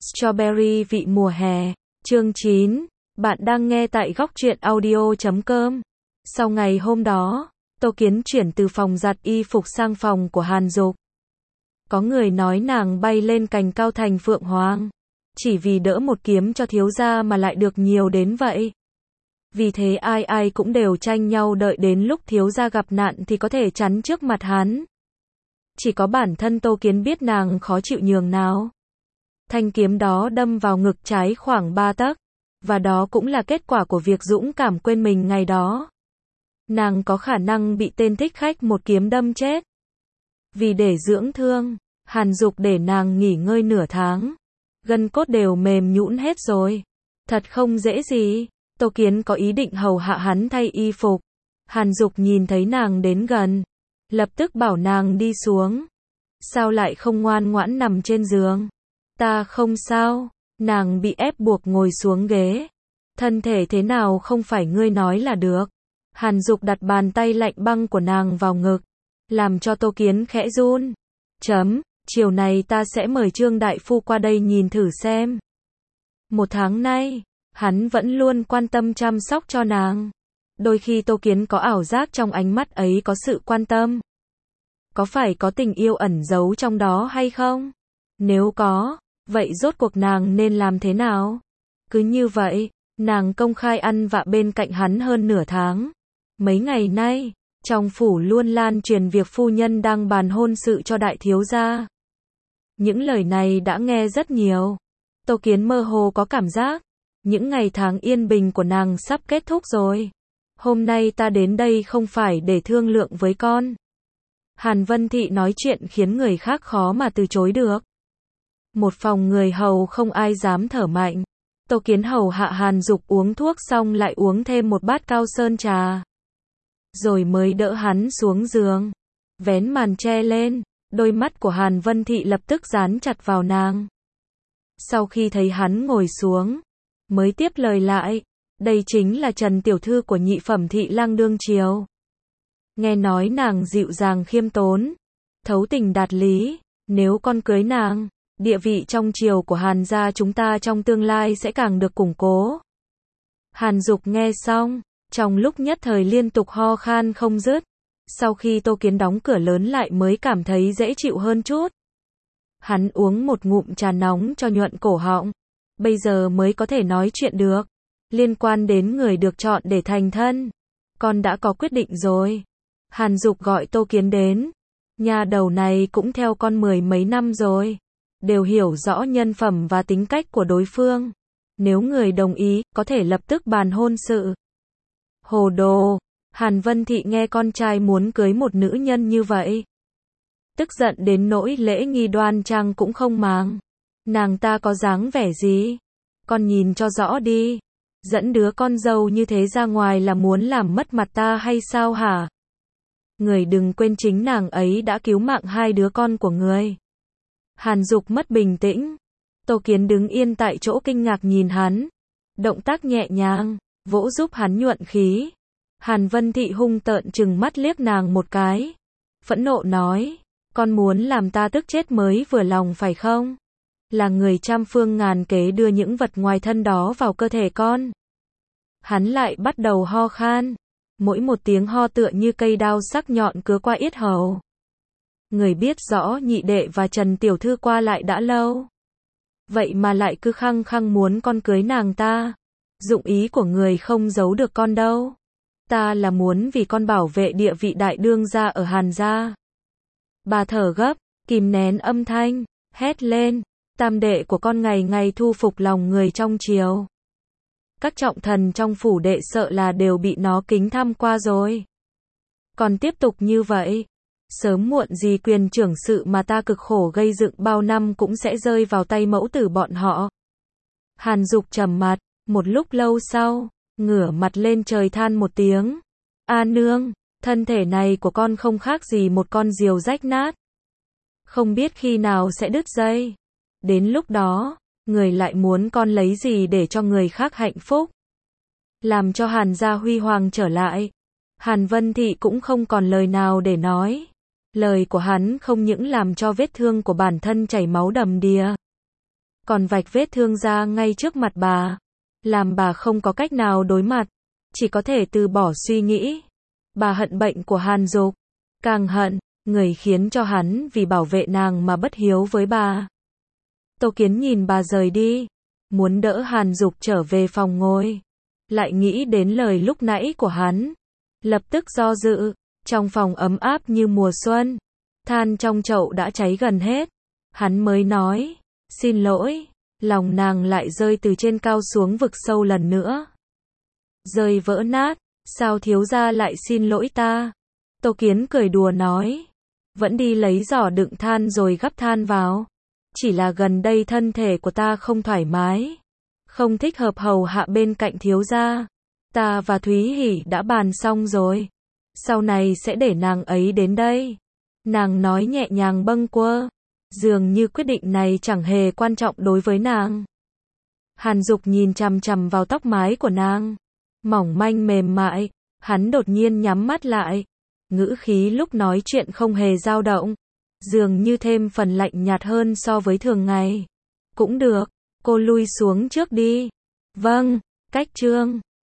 Strawberry vị mùa hè, chương 9, bạn đang nghe tại góc truyện audio.com. Sau ngày hôm đó, Tô Kiến chuyển từ phòng giặt y phục sang phòng của Hàn Dục. Có người nói nàng bay lên cành cao thành phượng hoàng, chỉ vì đỡ một kiếm cho thiếu gia mà lại được nhiều đến vậy. Vì thế ai ai cũng đều tranh nhau đợi đến lúc thiếu gia gặp nạn thì có thể chắn trước mặt hắn. Chỉ có bản thân Tô Kiến biết nàng khó chịu nhường nào. Thanh kiếm đó đâm vào ngực trái khoảng 3 tấc, và đó cũng là kết quả của việc dũng cảm quên mình ngày đó. Nàng có khả năng bị tên thích khách một kiếm đâm chết. Vì để dưỡng thương, Hàn Dục để nàng nghỉ ngơi nửa tháng. Gân cốt đều mềm nhũn hết rồi. Thật không dễ gì. Tô Kiến có ý định hầu hạ hắn thay y phục. Hàn Dục nhìn thấy nàng đến gần, lập tức bảo nàng đi xuống. Sao lại không ngoan ngoãn nằm trên giường? Ta không sao. Nàng bị ép buộc ngồi xuống ghế. Thân thể thế nào không phải ngươi nói là được. Hàn Dục đặt bàn tay lạnh băng của nàng vào ngực, làm cho Tô Kiến khẽ run. Chiều này ta sẽ mời Trương đại phu qua đây nhìn thử xem. Một tháng nay, hắn vẫn luôn quan tâm chăm sóc cho nàng. Đôi khi Tô Kiến có ảo giác trong ánh mắt ấy có sự quan tâm. Có phải có tình yêu ẩn giấu trong đó hay không? Nếu có, vậy rốt cuộc nàng nên làm thế nào? Cứ như vậy, nàng công khai ăn vạ bên cạnh hắn hơn nửa tháng. Mấy ngày nay, trong phủ luôn lan truyền việc phu nhân đang bàn hôn sự cho đại thiếu gia. Những lời này đã nghe rất nhiều. Tô Kiến mơ hồ có cảm giác, những ngày tháng yên bình của nàng sắp kết thúc rồi. Hôm nay ta đến đây không phải để thương lượng với con. Hàn Vân Thị nói chuyện khiến người khác khó mà từ chối được. Một phòng người hầu không ai dám thở mạnh. Tô Kiến hầu hạ Hàn Dục uống thuốc xong lại uống thêm một bát cao sơn trà. Rồi mới đỡ hắn xuống giường. Vén màn che lên, đôi mắt của Hàn Vân Thị lập tức dán chặt vào nàng. Sau khi thấy hắn ngồi xuống, mới tiếp lời lại. Đây chính là Trần tiểu thư của nhị phẩm thị lang đương triều. Nghe nói nàng dịu dàng khiêm tốn, thấu tình đạt lý. Nếu con cưới nàng, địa vị trong triều của Hàn gia chúng ta trong tương lai sẽ càng được củng cố. Hàn Dục nghe xong, trong lúc nhất thời liên tục ho khan không dứt. Sau khi Tô Kiến đóng cửa lớn lại mới cảm thấy dễ chịu hơn chút. Hắn uống một ngụm trà nóng cho nhuận cổ họng. Bây giờ mới có thể nói chuyện được. Liên quan đến người được chọn để thành thân, con đã có quyết định rồi. Hàn Dục gọi Tô Kiến đến. Nhà đầu này cũng theo con 10 mấy năm rồi, đều hiểu rõ nhân phẩm và tính cách của đối phương. Nếu người đồng ý, có thể lập tức bàn hôn sự. Hồ đồ. Hàn Vân Thị nghe con trai muốn cưới một nữ nhân như vậy, tức giận đến nỗi lễ nghi đoan trang cũng không màng. Nàng ta có dáng vẻ gì? Con nhìn cho rõ đi. Dẫn đứa con dâu như thế ra ngoài là muốn làm mất mặt ta hay sao hả? Người đừng quên chính nàng ấy đã cứu mạng hai đứa con của người. Hàn Dục mất bình tĩnh. Tô Kiến đứng yên tại chỗ kinh ngạc nhìn hắn. Động tác nhẹ nhàng, vỗ giúp hắn nhuận khí. Hàn Vân Thị hung tợn trừng mắt liếc nàng một cái. Phẫn nộ nói, con muốn làm ta tức chết mới vừa lòng phải không? Là người trăm phương ngàn kế đưa những vật ngoài thân đó vào cơ thể con. Hắn lại bắt đầu ho khan. Mỗi một tiếng ho tựa như cây đao sắc nhọn cứa qua yết hầu. Người biết rõ nhị đệ và Trần tiểu thư qua lại đã lâu. Vậy mà lại cứ khăng khăng muốn con cưới nàng ta. Dụng ý của người không giấu được con đâu. Ta là muốn vì con bảo vệ địa vị đại đương gia ở Hàn gia. Bà thở gấp, kìm nén âm thanh, hét lên. Tam đệ của con ngày ngày thu phục lòng người trong triều. Các trọng thần trong phủ đệ sợ là đều bị nó kính tham qua rồi. Còn tiếp tục như vậy, sớm muộn gì quyền trưởng sự mà ta cực khổ gây dựng bao năm cũng sẽ rơi vào tay mẫu tử bọn họ. Hàn Dục trầm mặt, một lúc lâu sau, ngửa mặt lên trời than một tiếng. A nương, thân thể này của con không khác gì một con diều rách nát. Không biết khi nào sẽ đứt dây. Đến lúc đó, người lại muốn con lấy gì để cho người khác hạnh phúc. Làm cho Hàn gia huy hoàng trở lại. Hàn Vân Thị cũng không còn lời nào để nói. Lời của hắn không những làm cho vết thương của bản thân chảy máu đầm đìa, còn vạch vết thương ra ngay trước mặt bà, làm bà không có cách nào đối mặt, chỉ có thể từ bỏ suy nghĩ. Bà hận bệnh của Hàn Dục, càng hận người khiến cho hắn vì bảo vệ nàng mà bất hiếu với bà. Tô Kiến nhìn bà rời đi, muốn đỡ Hàn Dục trở về phòng ngồi, lại nghĩ đến lời lúc nãy của hắn, lập tức do dự. Trong phòng ấm áp như mùa xuân, than trong chậu đã cháy gần hết, hắn mới nói, xin lỗi. Lòng nàng lại rơi từ trên cao xuống vực sâu lần nữa, rơi vỡ nát. Sao thiếu gia lại xin lỗi ta? Tô Kiến cười đùa nói, vẫn đi lấy giỏ đựng than rồi gắp than vào. Chỉ là gần đây thân thể của ta không thoải mái, không thích hợp hầu hạ bên cạnh thiếu gia. Ta và Thúy Hỷ đã bàn xong rồi, sau này sẽ để nàng ấy đến đây. Nàng nói nhẹ nhàng bâng quơ, dường như quyết định này chẳng hề quan trọng đối với nàng. Hàn Dục nhìn chằm chằm vào tóc mái của nàng, mỏng manh mềm mại, hắn đột nhiên nhắm mắt lại, ngữ khí lúc nói chuyện không hề dao động, dường như thêm phần lạnh nhạt hơn so với thường ngày. Cũng được, cô lui xuống trước đi. Vâng, cách chương